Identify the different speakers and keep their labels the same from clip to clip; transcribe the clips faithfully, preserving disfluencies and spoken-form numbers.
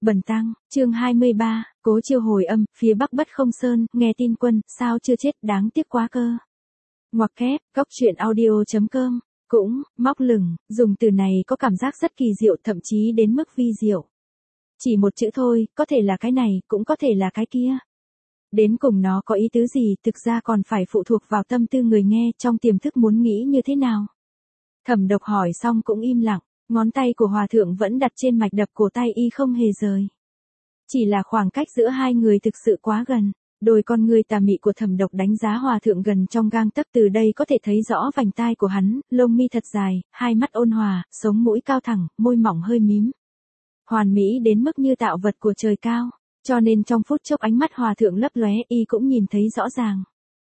Speaker 1: Bần tăng, chương hai mươi ba, Cố Chiêu hồi âm, phía Bắc Bất Không Sơn, nghe tin quân, sao chưa chết, đáng tiếc quá cơ. Ngoặc kép, góc truyện audio chấm com, cũng, móc lửng, dùng từ này có cảm giác rất kỳ diệu, thậm chí đến mức vi diệu. Chỉ một chữ thôi, có thể là cái này, cũng có thể là cái kia. Đến cùng nó có ý tứ gì, thực ra còn phải phụ thuộc vào tâm tư người nghe, trong tiềm thức muốn nghĩ như thế nào. Thẩm Độc hỏi xong cũng im lặng. Ngón tay của hòa thượng vẫn đặt trên mạch đập cổ tay y không hề rời. Chỉ là khoảng cách giữa hai người thực sự quá gần. Đôi con người tà mị của Thẩm Độc đánh giá hòa thượng gần trong gang tấc, từ đây có thể thấy rõ vành tai của hắn, lông mi thật dài, hai mắt ôn hòa, sống mũi cao thẳng, môi mỏng hơi mím. Hoàn mỹ đến mức như tạo vật của trời cao, cho nên trong phút chốc ánh mắt hòa thượng lấp lóe, y cũng nhìn thấy rõ ràng.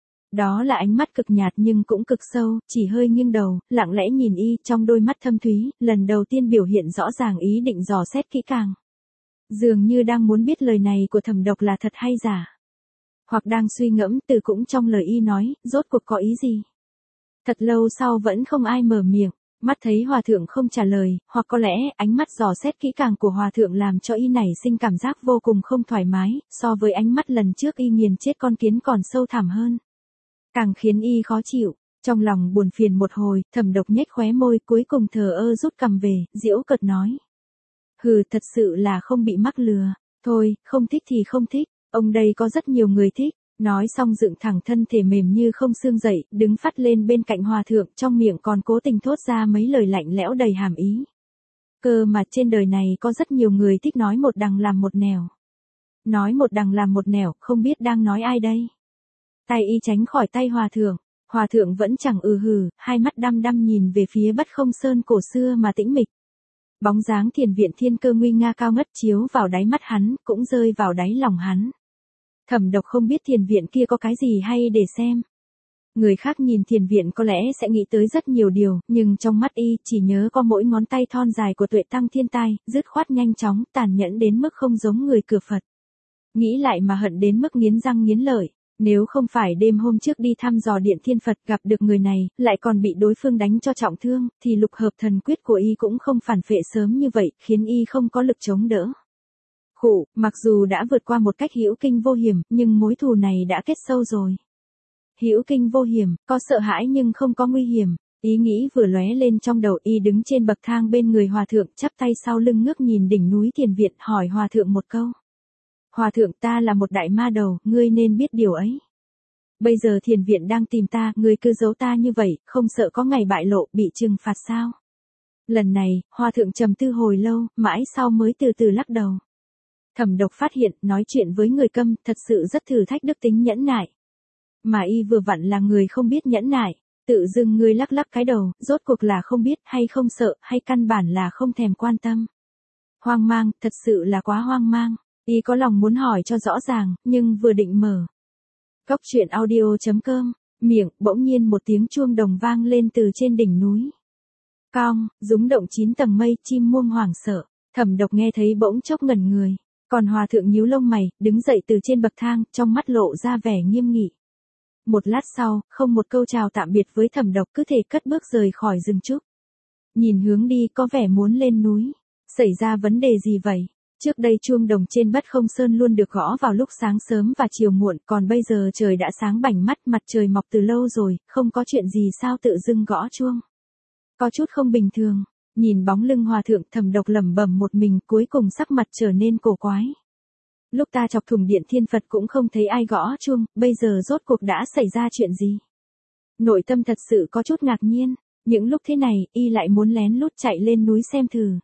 Speaker 1: Đó là ánh mắt cực nhạt nhưng cũng cực sâu, chỉ hơi nghiêng đầu, lặng lẽ nhìn y, trong đôi mắt thâm thúy, lần đầu tiên biểu hiện rõ ràng ý định dò xét kỹ càng. Dường như đang muốn biết lời này của Thẩm Độc là thật hay giả. Hoặc đang suy ngẫm từ cũng trong lời y nói, rốt cuộc có ý gì. Thật lâu sau vẫn không ai mở miệng, mắt thấy hòa thượng không trả lời, hoặc có lẽ ánh mắt dò xét kỹ càng của hòa thượng làm cho y nảy sinh cảm giác vô cùng không thoải mái, so với ánh mắt lần trước y nghiền chết con kiến còn sâu thẳm hơn. Càng khiến y khó chịu, trong lòng buồn phiền một hồi, Thẩm Độc nhếch khóe môi, cuối cùng thờ ơ rút cằm về, giễu cợt nói. Hừ, thật sự là không bị mắc lừa, thôi, không thích thì không thích, ông đây có rất nhiều người thích, nói xong dựng thẳng thân thể mềm như không xương dậy, đứng phắt lên bên cạnh hòa thượng, trong miệng còn cố tình thốt ra mấy lời lạnh lẽo đầy hàm ý. Cơ mà trên đời này có rất nhiều người thích nói một đằng làm một nẻo. Nói một đằng làm một nẻo, không biết đang nói ai đây. Tay y tránh khỏi tay hòa thượng, hòa thượng vẫn chẳng ừ hừ, hai mắt đăm đăm nhìn về phía Bất Không Sơn cổ xưa mà tĩnh mịch. Bóng dáng thiền viện thiên cơ nguy nga cao ngất chiếu vào đáy mắt hắn, cũng rơi vào đáy lòng hắn. Thẩm Độc không biết thiền viện kia có cái gì hay để xem. Người khác nhìn thiền viện có lẽ sẽ nghĩ tới rất nhiều điều, nhưng trong mắt y chỉ nhớ có mỗi ngón tay thon dài của Tuệ Tăng Thiên Tai, dứt khoát nhanh chóng, tàn nhẫn đến mức không giống người cửa Phật. Nghĩ lại mà hận đến mức nghiến răng nghiến lợi. Nếu không phải đêm hôm trước đi thăm dò điện thiên Phật gặp được người này, lại còn bị đối phương đánh cho trọng thương, thì lục hợp thần quyết của y cũng không phản phệ sớm như vậy, khiến y không có lực chống đỡ. Khụ, mặc dù đã vượt qua một cách hữu kinh vô hiểm, nhưng mối thù này đã kết sâu rồi. Hữu kinh vô hiểm, có sợ hãi nhưng không có nguy hiểm. Ý nghĩ vừa lóe lên trong đầu, y đứng trên bậc thang bên người hòa thượng, chắp tay sau lưng ngước nhìn đỉnh núi thiền viện, hỏi hòa thượng một câu. Hòa thượng, ta là một đại ma đầu, ngươi nên biết điều ấy. Bây giờ thiền viện đang tìm ta, ngươi cứ giấu ta như vậy, không sợ có ngày bại lộ, bị trừng phạt sao? Lần này, hòa thượng trầm tư hồi lâu, mãi sau mới từ từ lắc đầu. Thẩm Độc phát hiện, nói chuyện với người câm, thật sự rất thử thách đức tính nhẫn nại. Mà y vừa vặn là người không biết nhẫn nại, tự dưng ngươi lắc lắc cái đầu, rốt cuộc là không biết, hay không sợ, hay căn bản là không thèm quan tâm. Hoang mang, thật sự là quá hoang mang. Y có lòng muốn hỏi cho rõ ràng, nhưng vừa định mở. Góc truyện audio chấm com, miệng, bỗng nhiên một tiếng chuông đồng vang lên từ trên đỉnh núi. Cong, rúng động chín tầng mây, chim muông hoảng sợ. Thẩm Độc nghe thấy bỗng chốc ngẩn người. Còn hòa thượng nhíu lông mày, đứng dậy từ trên bậc thang, trong mắt lộ ra vẻ nghiêm nghị. Một lát sau, không một câu chào tạm biệt với Thẩm Độc, cứ thể cất bước rời khỏi rừng trúc. Nhìn hướng đi có vẻ muốn lên núi. Xảy ra vấn đề gì vậy? Trước đây chuông đồng trên Bất Không Sơn luôn được gõ vào lúc sáng sớm và chiều muộn, còn bây giờ trời đã sáng bảnh mắt, mặt trời mọc từ lâu rồi, không có chuyện gì sao tự dưng gõ chuông. Có chút không bình thường, nhìn bóng lưng hòa thượng, Thẩm Độc lẩm bẩm một mình, cuối cùng sắc mặt trở nên cổ quái. Lúc ta chọc thủng điện thiên Phật cũng không thấy ai gõ chuông, bây giờ rốt cuộc đã xảy ra chuyện gì? Nội tâm thật sự có chút ngạc nhiên, những lúc thế này, y lại muốn lén lút chạy lên núi xem thử.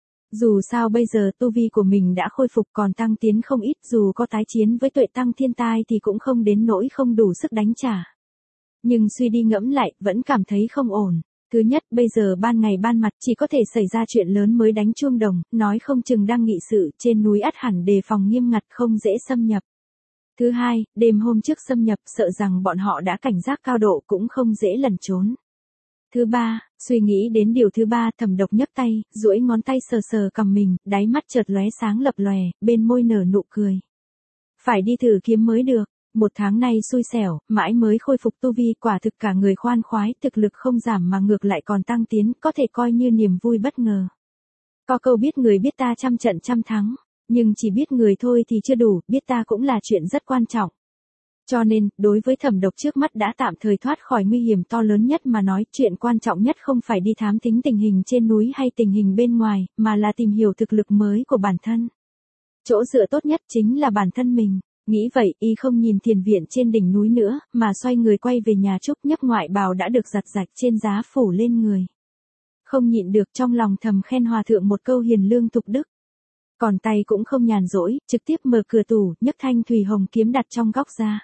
Speaker 1: Dù sao bây giờ tu vi của mình đã khôi phục còn tăng tiến không ít, dù có tái chiến với Tuệ Tăng Thiên Tai thì cũng không đến nỗi không đủ sức đánh trả. Nhưng suy đi ngẫm lại, vẫn cảm thấy không ổn. Thứ nhất, bây giờ ban ngày ban mặt chỉ có thể xảy ra chuyện lớn mới đánh chuông đồng, nói không chừng đang nghị sự, trên núi ắt hẳn đề phòng nghiêm ngặt không dễ xâm nhập. Thứ hai, đêm hôm trước xâm nhập sợ rằng bọn họ đã cảnh giác cao độ cũng không dễ lẩn trốn. Thứ ba, suy nghĩ đến điều thứ ba, Thẩm Độc nhấc tay, duỗi ngón tay sờ sờ cằm mình, đáy mắt chợt lóe sáng lập lòe, bên môi nở nụ cười. Phải đi thử kiếm mới được, một tháng nay xui xẻo, mãi mới khôi phục tu vi, quả thực cả người khoan khoái, thực lực không giảm mà ngược lại còn tăng tiến, có thể coi như niềm vui bất ngờ. Có câu biết người biết ta trăm trận trăm thắng, Nhưng chỉ biết người thôi thì chưa đủ, biết ta cũng là chuyện rất quan trọng. Cho nên, đối với Thẩm Độc trước mắt đã tạm thời thoát khỏi nguy hiểm to lớn nhất mà nói, chuyện quan trọng nhất không phải đi thám thính tình hình trên núi hay tình hình bên ngoài, mà là tìm hiểu thực lực mới của bản thân. Chỗ dựa tốt nhất chính là bản thân mình. Nghĩ vậy, y không nhìn thiền viện trên đỉnh núi nữa, mà xoay người quay về nhà Trúc, nhấc ngoại bào đã được giặt rạch trên giá phủ lên người. Không nhịn được trong lòng thầm khen hòa thượng một câu hiền lương tục đức. Còn tay cũng không nhàn rỗi, trực tiếp mở cửa tủ, nhấc thanh thủy hồng kiếm đặt trong góc ra.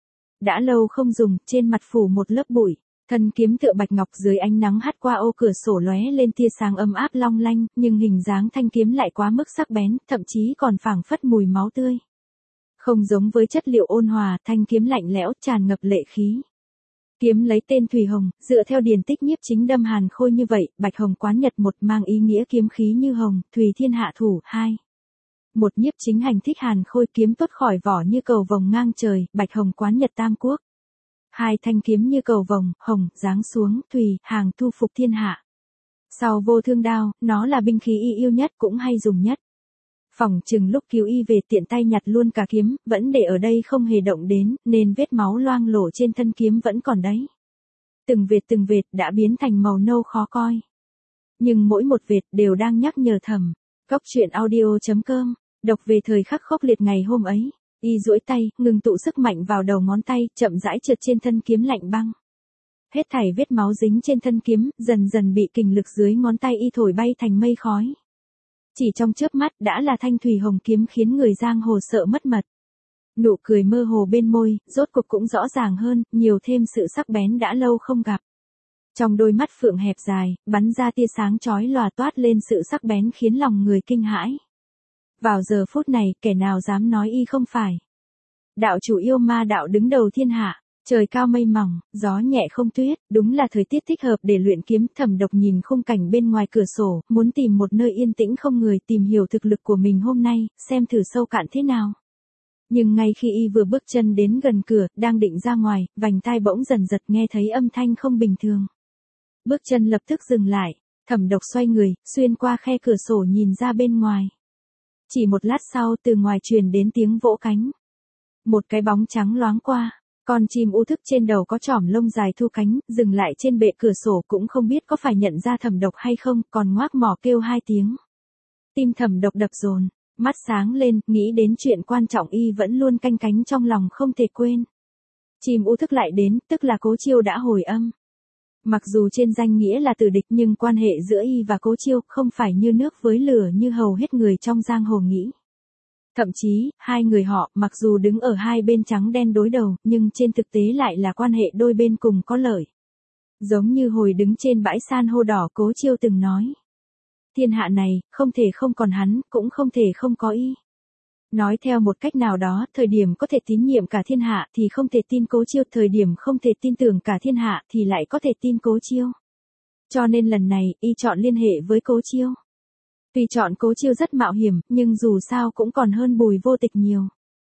Speaker 1: Đã lâu không dùng, trên mặt phủ một lớp bụi, thân kiếm tựa bạch ngọc dưới ánh nắng hắt qua ô cửa sổ lóe lên tia sáng ấm áp long lanh, nhưng hình dáng thanh kiếm lại quá mức sắc bén, thậm chí còn phảng phất mùi máu tươi. Không giống với chất liệu ôn hòa, thanh kiếm lạnh lẽo, tràn ngập lệ khí. Kiếm lấy tên Thủy Hồng, dựa theo điển tích nhiếp chính đâm hàn khôi như vậy, bạch hồng quán nhật một mang ý nghĩa kiếm khí như hồng, thùy thiên hạ thủ, hai. Một nhiếp chính hành thích hàn khôi kiếm tốt khỏi vỏ như cầu vồng ngang trời, bạch hồng quán nhật tam quốc. Hai thanh kiếm như cầu vồng, hồng, giáng xuống, thùy, hàng thu phục thiên hạ. Sau vô thương đao, nó là binh khí y yêu nhất cũng hay dùng nhất. Phỏng chừng lúc cứu y về tiện tay nhặt luôn cả kiếm, vẫn để ở đây không hề động đến, nên vết máu loang lổ trên thân kiếm vẫn còn đấy. Từng vệt từng vệt đã biến thành màu nâu khó coi. Nhưng mỗi một vệt đều đang nhắc nhở Thẩm. Cóc truyện audio chấm com, đọc về thời khắc khốc liệt ngày hôm ấy. Y duỗi tay, ngừng tụ sức mạnh vào đầu ngón tay, chậm rãi trượt trên thân kiếm lạnh băng. Hết thảy vết máu dính trên thân kiếm, dần dần bị kình lực dưới ngón tay y thổi bay thành mây khói. Chỉ trong chớp mắt đã là thanh thủy hồng kiếm khiến người giang hồ sợ mất mật. Nụ cười mơ hồ bên môi, rốt cuộc cũng rõ ràng hơn, nhiều thêm sự sắc bén đã lâu không gặp. Trong đôi mắt phượng hẹp dài, bắn ra tia sáng chói lòa toát lên sự sắc bén khiến lòng người kinh hãi. Vào giờ phút này, kẻ nào dám nói y không phải. Đạo chủ yêu ma đạo đứng đầu thiên hạ, trời cao mây mỏng, gió nhẹ không tuyết, đúng là thời tiết thích hợp để luyện kiếm. Thẩm Độc nhìn khung cảnh bên ngoài cửa sổ, muốn tìm một nơi yên tĩnh không người tìm hiểu thực lực của mình hôm nay, xem thử sâu cạn thế nào. Nhưng ngay khi y vừa bước chân đến gần cửa, đang định ra ngoài, vành tai bỗng dần giật nghe thấy âm thanh không bình thường. Bước chân lập tức dừng lại, Thẩm Độc xoay người, xuyên qua khe cửa sổ nhìn ra bên ngoài. Chỉ một lát sau từ ngoài truyền đến tiếng vỗ cánh. Một cái bóng trắng loáng qua, con chim u thức trên đầu có chỏm lông dài thu cánh, dừng lại trên bệ cửa sổ cũng không biết có phải nhận ra Thẩm Độc hay không, còn ngoác mỏ kêu hai tiếng. Tim Thẩm Độc đập dồn, mắt sáng lên, nghĩ đến chuyện quan trọng y vẫn luôn canh cánh trong lòng không thể quên. Chim u thức lại đến, tức là Cố Chiêu đã hồi âm. Mặc dù trên danh nghĩa là tử địch nhưng quan hệ giữa y và Cố Chiêu không phải như nước với lửa như hầu hết người trong giang hồ nghĩ. Thậm chí, hai người họ, mặc dù đứng ở hai bên trắng đen đối đầu, nhưng trên thực tế lại là quan hệ đôi bên cùng có lợi. Giống như hồi đứng trên bãi san hô đỏ Cố Chiêu từng nói. Thiên hạ này, không thể không còn hắn, cũng không thể không có y. Nói theo một cách nào đó, thời điểm có thể tín nhiệm cả thiên hạ thì không thể tin Cố Chiêu, thời điểm không thể tin tưởng cả thiên hạ thì lại có thể tin Cố Chiêu. Cho nên lần này, y chọn liên hệ với Cố Chiêu. Tuy chọn Cố Chiêu rất mạo hiểm, nhưng dù sao cũng còn hơn Bùi Vô Tịch nhiều.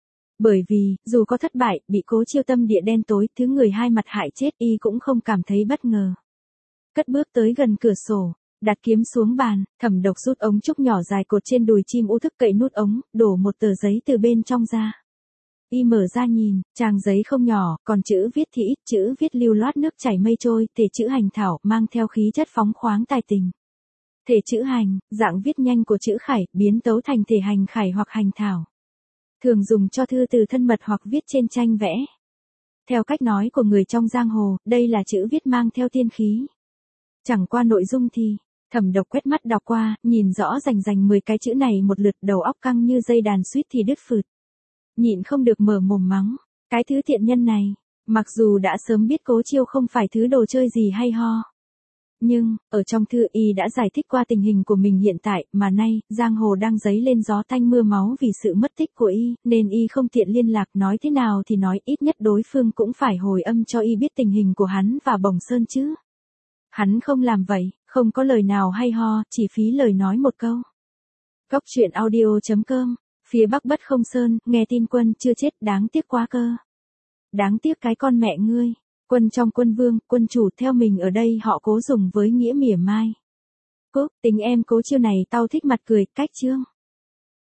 Speaker 1: Bởi vì, dù có thất bại, bị Cố Chiêu tâm địa đen tối, thứ người hai mặt hại chết y cũng không cảm thấy bất ngờ. Cất bước tới gần cửa sổ, đặt kiếm xuống bàn, Thẩm Độc rút ống trúc nhỏ dài cột trên đùi chim u thức cậy nút ống, đổ một tờ giấy từ bên trong ra. Y mở ra nhìn, trang giấy không nhỏ, còn chữ viết thì ít, chữ viết lưu loát nước chảy mây trôi, thể chữ hành thảo, mang theo khí chất phóng khoáng tài tình. Thể chữ hành, dạng viết nhanh của chữ khải, biến tấu thành thể hành khải hoặc hành thảo. Thường dùng cho thư từ thân mật hoặc viết trên tranh vẽ. Theo cách nói của người trong giang hồ, đây là chữ viết mang theo tiên khí. Chẳng qua nội dung thì, Thẩm Độc quét mắt đọc qua, nhìn rõ rành rành mười cái chữ này một lượt, đầu óc căng như dây đàn suýt thì đứt phượt. Nhịn không được mở mồm mắng, cái thứ thiện nhân này, mặc dù đã sớm biết Cố Chiêu không phải thứ đồ chơi gì hay ho. Nhưng, ở trong thư y đã giải thích qua tình hình của mình hiện tại, mà nay, giang hồ đang dấy lên gió tanh mưa máu vì sự mất tích của y, nên y không tiện liên lạc, nói thế nào thì nói, ít nhất đối phương cũng phải hồi âm cho y biết tình hình của hắn và Bồng Sơn chứ. Hắn không làm vậy, không có lời nào hay ho, chỉ phí lời nói một câu. Cóc truyện audio chấm com, phía Bắc Bất Không Sơn, nghe tin quân chưa chết, đáng tiếc quá cơ. Đáng tiếc cái con mẹ ngươi. Quân trong quân vương, quân chủ theo mình ở đây họ cố dùng với nghĩa mỉa mai. Cúc, tính em Cố Chiêu này tao thích mặt cười, cách chương.